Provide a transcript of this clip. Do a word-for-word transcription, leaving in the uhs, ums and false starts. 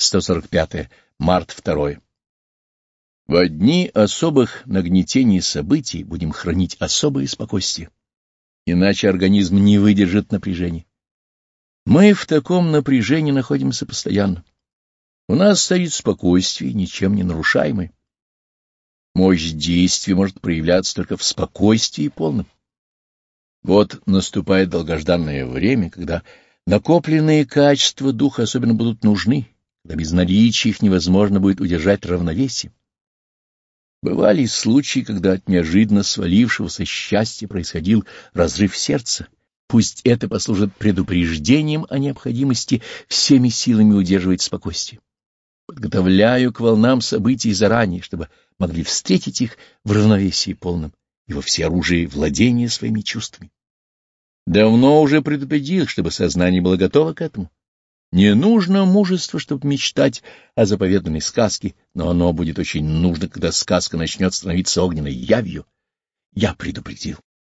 сто сорок пятое. Март второе. Во дни особых нагнетений событий будем хранить особое спокойствие, иначе организм не выдержит напряжения. Мы в таком напряжении находимся постоянно. У нас стоит спокойствие, ничем не нарушаемое. Мощь действия может проявляться только в спокойствии полном. Вот наступает долгожданное время, когда накопленные качества духа особенно будут нужны, когда без наличия их невозможно будет удержать равновесие. Бывали случаи, когда от неожиданно свалившегося счастья происходил разрыв сердца. Пусть это послужит предупреждением о необходимости всеми силами удерживать спокойствие. Подготовляю к волнам событий заранее, чтобы могли встретить их в равновесии полном и во всеоружии владения своими чувствами. Давно уже предупредил, чтобы сознание было готово к этому. Не нужно мужества, чтобы мечтать о заповеданной сказке, но оно будет очень нужно, когда сказка начнет становиться огненной явью. Я предупредил.